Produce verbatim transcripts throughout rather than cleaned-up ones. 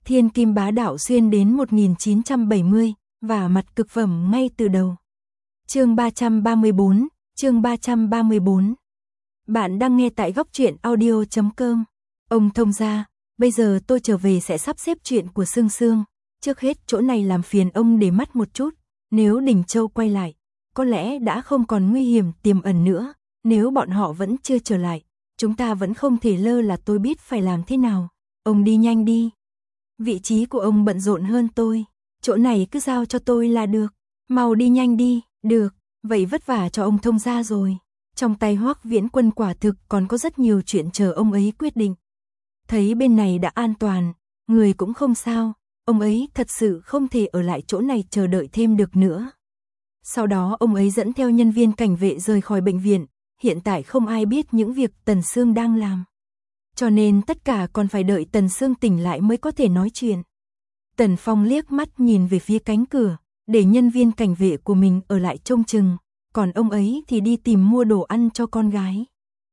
Thiên kim bá đạo xuyên đến một nghìn chín trăm bảy mươi, và mặt cực phẩm ngay từ đầu. Chương ba trăm ba mươi bốn, chương ba trăm ba mươi bốn. Bạn đang nghe tại góc truyện audio chấm com. Ông thông gia, bây giờ tôi trở về sẽ sắp xếp chuyện của Sương Sương, trước hết chỗ này làm phiền ông để mắt một chút, nếu Đình Châu quay lại, có lẽ đã không còn nguy hiểm tiềm ẩn nữa, nếu bọn họ vẫn chưa trở lại, chúng ta vẫn không thể lơ là tôi biết phải làm thế nào, ông đi nhanh đi. Vị trí của ông bận rộn hơn tôi, chỗ này cứ giao cho tôi là được, mau đi nhanh đi, được, vậy vất vả cho ông thông gia rồi. Trong tay Hoắc Viễn Quân quả thực còn có rất nhiều chuyện chờ ông ấy quyết định. Thấy bên này đã an toàn, người cũng không sao, ông ấy thật sự không thể ở lại chỗ này chờ đợi thêm được nữa. Sau đó ông ấy dẫn theo nhân viên cảnh vệ rời khỏi bệnh viện, hiện tại không ai biết những việc Tần Sương đang làm. Cho nên tất cả còn phải đợi Tần Sương tỉnh lại mới có thể nói chuyện. Tần Phong liếc mắt nhìn về phía cánh cửa, để nhân viên cảnh vệ của mình ở lại trông chừng, còn ông ấy thì đi tìm mua đồ ăn cho con gái.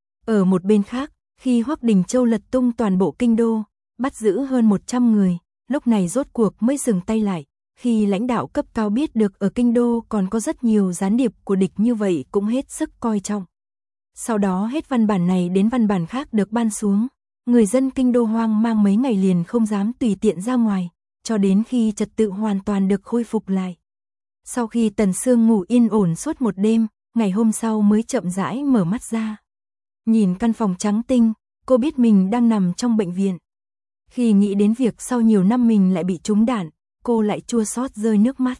Ở một bên khác, khi Hoắc Đình Châu lật tung toàn bộ kinh đô, bắt giữ hơn một trăm người, lúc này rốt cuộc mới dừng tay lại, khi lãnh đạo cấp cao biết được ở kinh đô còn có rất nhiều gián điệp của địch như vậy cũng hết sức coi trọng. Sau đó hết văn bản này đến văn bản khác được ban xuống, người dân kinh đô hoang mang mấy ngày liền không dám tùy tiện ra ngoài, cho đến khi trật tự hoàn toàn được khôi phục lại. Sau khi Tần Sương ngủ yên ổn suốt một đêm, ngày hôm sau mới chậm rãi mở mắt ra. Nhìn căn phòng trắng tinh, cô biết mình đang nằm trong bệnh viện. Khi nghĩ đến việc sau nhiều năm mình lại bị trúng đạn, cô lại chua xót rơi nước mắt.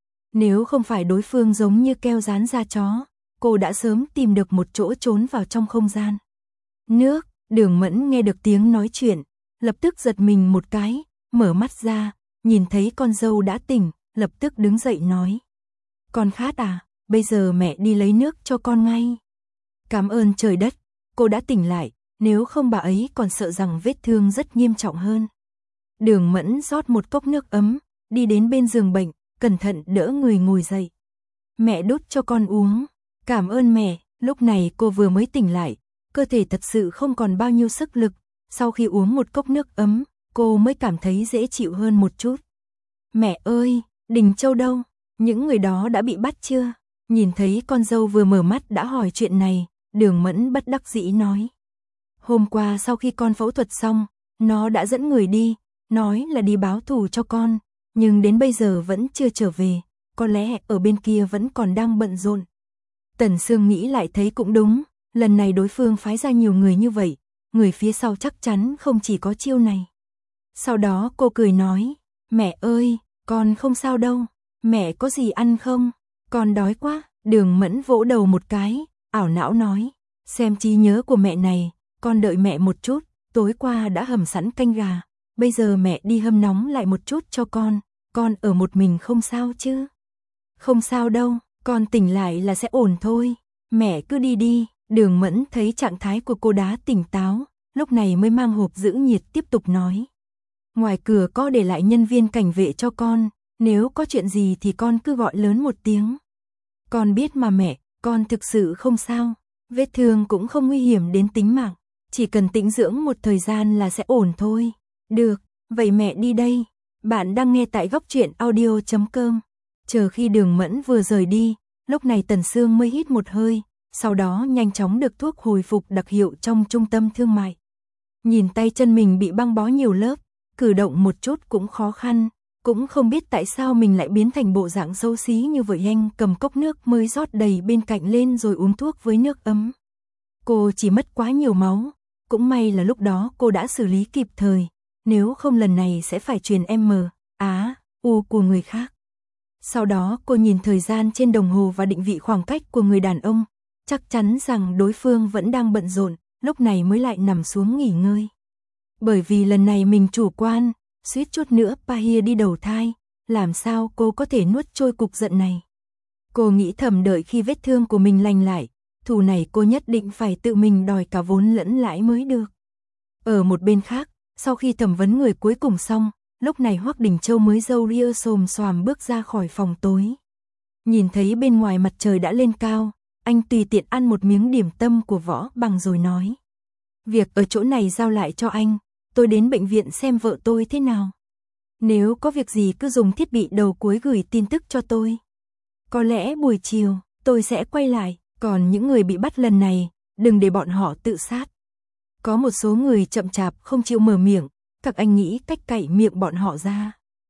Nếu không phải đối phương giống như keo dán da chó, cô đã sớm tìm được một chỗ trốn vào trong không gian. Nước, Đường Mẫn nghe được tiếng nói chuyện, lập tức giật mình một cái, mở mắt ra, nhìn thấy con dâu đã tỉnh, lập tức đứng dậy nói. Con khát à, bây giờ mẹ đi lấy nước cho con ngay. Cảm ơn trời đất, cô đã tỉnh lại, nếu không bà ấy còn sợ rằng vết thương rất nghiêm trọng hơn. Đường Mẫn rót một cốc nước ấm, đi đến bên giường bệnh, cẩn thận đỡ người ngồi dậy. Mẹ đút cho con uống. Cảm ơn mẹ, lúc này cô vừa mới tỉnh lại, cơ thể thật sự không còn bao nhiêu sức lực, sau khi uống một cốc nước ấm, cô mới cảm thấy dễ chịu hơn một chút. Mẹ ơi, Đình Châu đâu? Những người đó đã bị bắt chưa? Nhìn thấy con dâu vừa mở mắt đã hỏi chuyện này, Đường Mẫn bất đắc dĩ nói. Hôm qua sau khi con phẫu thuật xong, nó đã dẫn người đi, nói là đi báo thù cho con, nhưng đến bây giờ vẫn chưa trở về, có lẽ ở bên kia vẫn còn đang bận rộn. Tần Sương nghĩ lại thấy cũng đúng, lần này đối phương phái ra nhiều người như vậy, người phía sau chắc chắn không chỉ có chiêu này. Sau đó cô cười nói, mẹ ơi, con không sao đâu, mẹ có gì ăn không? Con đói quá. Đường Mẫn vỗ đầu một cái, ảo não nói, xem trí nhớ của mẹ này, con đợi mẹ một chút, tối qua đã hầm sẵn canh gà, bây giờ mẹ đi hâm nóng lại một chút cho con, con ở một mình không sao chứ? Không sao đâu, con tỉnh lại là sẽ ổn thôi, mẹ cứ đi đi. Đường Mẫn thấy trạng thái của cô đã tỉnh táo, lúc này mới mang hộp giữ nhiệt tiếp tục nói. Ngoài cửa có để lại nhân viên cảnh vệ cho con, nếu có chuyện gì thì con cứ gọi lớn một tiếng. Con biết mà mẹ, con thực sự không sao, vết thương cũng không nguy hiểm đến tính mạng, chỉ cần tĩnh dưỡng một thời gian là sẽ ổn thôi. Được, vậy mẹ đi đây. Bạn đang nghe tại góc truyện audio chấm com. Chờ khi Đường Mẫn vừa rời đi, lúc này Tần Sương mới hít một hơi, sau đó nhanh chóng được thuốc hồi phục đặc hiệu trong trung tâm thương mại. Nhìn tay chân mình bị băng bó nhiều lớp, cử động một chút cũng khó khăn, cũng không biết tại sao mình lại biến thành bộ dạng xấu xí như vậy. Anh cầm cốc nước mới rót đầy bên cạnh lên rồi uống thuốc với nước ấm. Cô chỉ mất quá nhiều máu, cũng may là lúc đó cô đã xử lý kịp thời, nếu không lần này sẽ phải truyền M, Á, U của người khác. Sau đó cô nhìn thời gian trên đồng hồ và định vị khoảng cách của người đàn ông, chắc chắn rằng đối phương vẫn đang bận rộn, lúc này mới lại nằm xuống nghỉ ngơi. Bởi vì lần này mình chủ quan, suýt chút nữa Pahia đi đầu thai, làm sao cô có thể nuốt trôi cục giận này. Cô nghĩ thầm đợi khi vết thương của mình lành lại, thù này cô nhất định phải tự mình đòi cả vốn lẫn lãi mới được. Ở một bên khác, sau khi thẩm vấn người cuối cùng xong, lúc này Hoắc Đình Châu mới râu ria xồm xoàm bước ra khỏi phòng tối. Nhìn thấy bên ngoài mặt trời đã lên cao, anh tùy tiện ăn một miếng điểm tâm của Võ Bằng rồi nói. Việc ở chỗ này giao lại cho anh, tôi đến bệnh viện xem vợ tôi thế nào. Nếu có việc gì cứ dùng thiết bị đầu cuối gửi tin tức cho tôi. Có lẽ buổi chiều, tôi sẽ quay lại, còn những người bị bắt lần này, đừng để bọn họ tự sát. Có một số người chậm chạp không chịu mở miệng, các anh nghĩ cách cạy miệng bọn họ ra.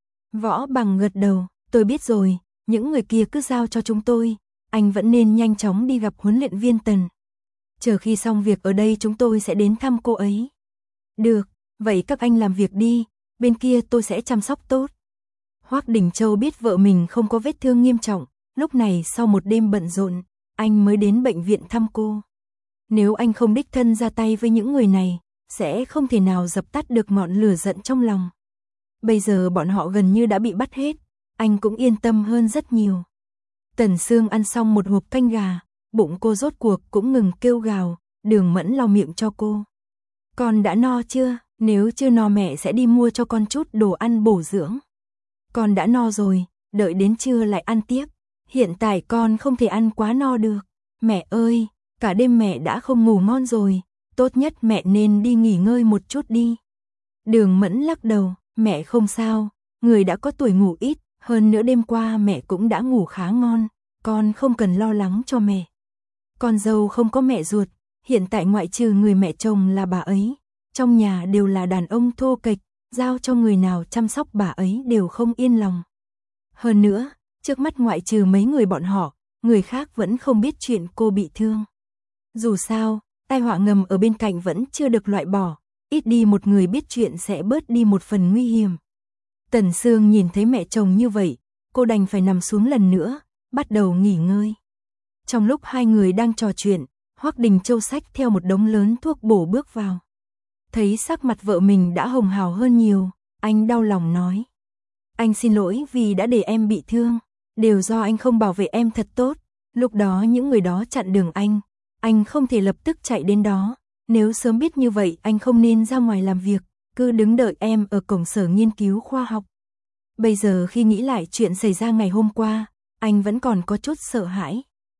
Võ Bằng gật đầu, tôi biết rồi, những người kia cứ giao cho chúng tôi, anh vẫn nên nhanh chóng đi gặp huấn luyện viên Tần. Chờ khi xong việc ở đây chúng tôi sẽ đến thăm cô ấy. Được, vậy các anh làm việc đi, bên kia tôi sẽ chăm sóc tốt. Hoắc Đình Châu biết vợ mình không có vết thương nghiêm trọng, lúc này sau một đêm bận rộn, anh mới đến bệnh viện thăm cô. Nếu anh không đích thân ra tay với những người này, sẽ không thể nào dập tắt được ngọn lửa giận trong lòng. Bây giờ bọn họ gần như đã bị bắt hết, anh cũng yên tâm hơn rất nhiều. Tần Sương ăn xong một hộp canh gà, bụng cô rốt cuộc cũng ngừng kêu gào, Đường Mẫn lau miệng cho cô. Con đã no chưa? Nếu chưa no mẹ sẽ đi mua cho con chút đồ ăn bổ dưỡng. Con đã no rồi, đợi đến trưa lại ăn tiếp. Hiện tại con không thể ăn quá no được. Mẹ ơi, cả đêm mẹ đã không ngủ ngon rồi, tốt nhất mẹ nên đi nghỉ ngơi một chút đi. Đường Mẫn lắc đầu, mẹ không sao, người đã có tuổi ngủ ít, hơn nữa đêm qua mẹ cũng đã ngủ khá ngon, con không cần lo lắng cho mẹ. Con dâu không có mẹ ruột, hiện tại ngoại trừ người mẹ chồng là bà ấy, trong nhà đều là đàn ông thô kệch, giao cho người nào chăm sóc bà ấy đều không yên lòng. Hơn nữa, trước mắt ngoại trừ mấy người bọn họ, người khác vẫn không biết chuyện cô bị thương. Dù sao, tai họa ngầm ở bên cạnh vẫn chưa được loại bỏ, ít đi một người biết chuyện sẽ bớt đi một phần nguy hiểm. Tần Sương nhìn thấy mẹ chồng như vậy, cô đành phải nằm xuống lần nữa, bắt đầu nghỉ ngơi. Trong lúc hai người đang trò chuyện, Hoắc Đình Châu xách theo một đống lớn thuốc bổ bước vào. Thấy sắc mặt vợ mình đã hồng hào hơn nhiều, anh đau lòng nói. Anh xin lỗi vì đã để em bị thương, đều do anh không bảo vệ em thật tốt, lúc đó những người đó chặn đường anh, anh không thể lập tức chạy đến đó, nếu sớm biết như vậy anh không nên ra ngoài làm việc, cứ đứng đợi em ở cổng sở nghiên cứu khoa học. Bây giờ khi nghĩ lại chuyện xảy ra ngày hôm qua, anh vẫn còn có chút sợ hãi.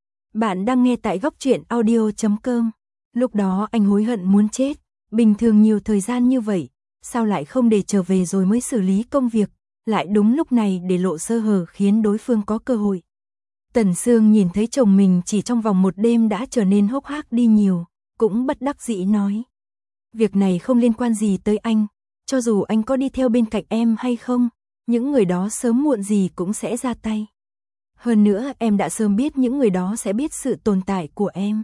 Bạn đang nghe tại góc truyện audio chấm com. Lúc đó anh hối hận muốn chết, bình thường nhiều thời gian như vậy, sao lại không để trở về rồi mới xử lý công việc, lại đúng lúc này để lộ sơ hở khiến đối phương có cơ hội. Tần Sương nhìn thấy chồng mình chỉ trong vòng một đêm đã trở nên hốc hác đi nhiều, cũng bất đắc dĩ nói. Việc này không liên quan gì tới anh, cho dù anh có đi theo bên cạnh em hay không, những người đó sớm muộn gì cũng sẽ ra tay. Hơn nữa em đã sớm biết những người đó sẽ biết sự tồn tại của em.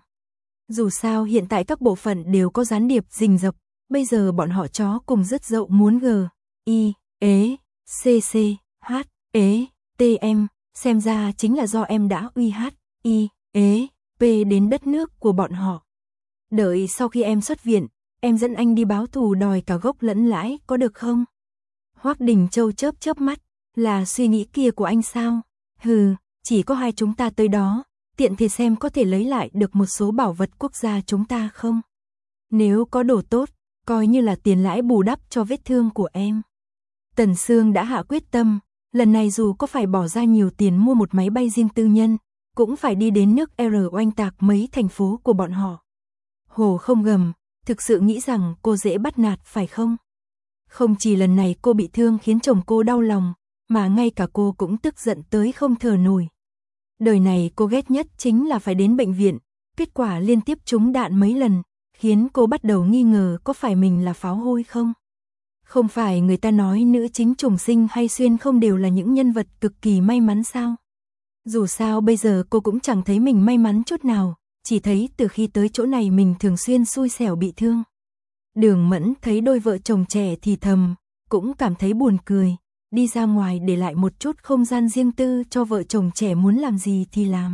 Dù sao hiện tại các bộ phận đều có gián điệp rình rập, bây giờ bọn họ chó cùng rất dậu muốn g, i, ế, cc, h, ế, tm, xem ra chính là do em đã uy h, i, ế, p đến đất nước của bọn họ. Đợi sau khi em xuất viện, em dẫn anh đi báo thù đòi cả gốc lẫn lãi có được không? Hoắc Đình Châu chớp chớp mắt, là suy nghĩ kia của anh sao? Hừ, chỉ có hai chúng ta tới đó, tiện thì xem có thể lấy lại được một số bảo vật quốc gia chúng ta không? Nếu có đồ tốt, coi như là tiền lãi bù đắp cho vết thương của em. Tần Sương đã hạ quyết tâm, lần này dù có phải bỏ ra nhiều tiền mua một máy bay riêng tư nhân, cũng phải đi đến nước R oanh tạc mấy thành phố của bọn họ. Hồ không gầm, thực sự nghĩ rằng cô dễ bắt nạt phải không? Không chỉ lần này cô bị thương khiến chồng cô đau lòng, mà ngay cả cô cũng tức giận tới không thở nổi. Đời này cô ghét nhất chính là phải đến bệnh viện, kết quả liên tiếp trúng đạn mấy lần, khiến cô bắt đầu nghi ngờ có phải mình là pháo hôi không? Không phải người ta nói nữ chính trùng sinh hay xuyên không đều là những nhân vật cực kỳ may mắn sao? Dù sao bây giờ cô cũng chẳng thấy mình may mắn chút nào, chỉ thấy từ khi tới chỗ này mình thường xuyên xui xẻo bị thương. Đường Mẫn thấy đôi vợ chồng trẻ thì thầm, cũng cảm thấy buồn cười, đi ra ngoài để lại một chút không gian riêng tư cho vợ chồng trẻ muốn làm gì thì làm.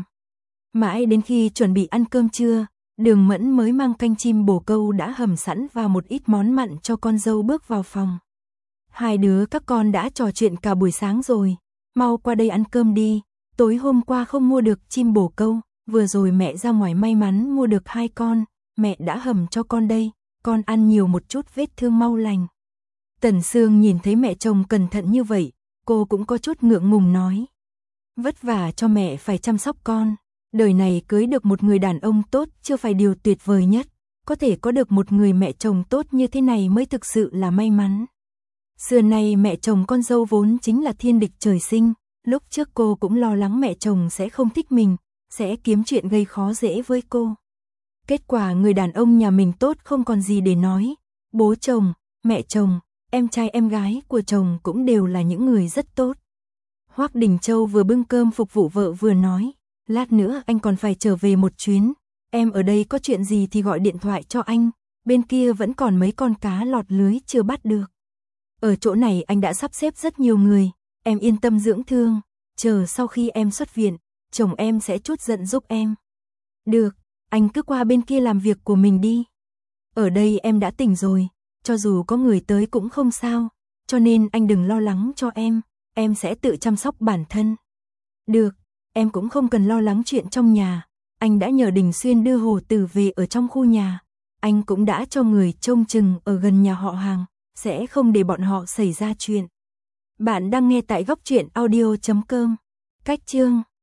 Mãi đến khi chuẩn bị ăn cơm trưa, Đường Mẫn mới mang canh chim bồ câu đã hầm sẵn vào một ít món mặn cho con dâu bước vào phòng. Hai đứa các con đã trò chuyện cả buổi sáng rồi, mau qua đây ăn cơm đi, tối hôm qua không mua được chim bồ câu, vừa rồi mẹ ra ngoài may mắn mua được hai con, mẹ đã hầm cho con đây, con ăn nhiều một chút vết thương mau lành. Tần Sương nhìn thấy mẹ chồng cẩn thận như vậy, cô cũng có chút ngượng ngùng nói. Vất vả cho mẹ phải chăm sóc con, đời này cưới được một người đàn ông tốt chưa phải điều tuyệt vời nhất, có thể có được một người mẹ chồng tốt như thế này mới thực sự là may mắn. Xưa nay mẹ chồng con dâu vốn chính là thiên địch trời sinh, lúc trước cô cũng lo lắng mẹ chồng sẽ không thích mình, sẽ kiếm chuyện gây khó dễ với cô. Kết quả người đàn ông nhà mình tốt không còn gì để nói, bố chồng, mẹ chồng, em trai em gái của chồng cũng đều là những người rất tốt. Hoắc Đình Châu vừa bưng cơm phục vụ vợ vừa nói, lát nữa anh còn phải trở về một chuyến, em ở đây có chuyện gì thì gọi điện thoại cho anh, bên kia vẫn còn mấy con cá lọt lưới chưa bắt được. Ở chỗ này anh đã sắp xếp rất nhiều người, em yên tâm dưỡng thương, chờ sau khi em xuất viện, chồng em sẽ trút giận giúp em. Được, anh cứ qua bên kia làm việc của mình đi. Ở đây em đã tỉnh rồi, cho dù có người tới cũng không sao, cho nên anh đừng lo lắng cho em, em sẽ tự chăm sóc bản thân. Được, em cũng không cần lo lắng chuyện trong nhà, anh đã nhờ Đình Xuyên đưa Hồ Tử về ở trong khu nhà, anh cũng đã cho người trông chừng ở gần nhà họ hàng, sẽ không để bọn họ xảy ra chuyện. Bạn đang nghe tại góc truyện audio chấm com. Cách chương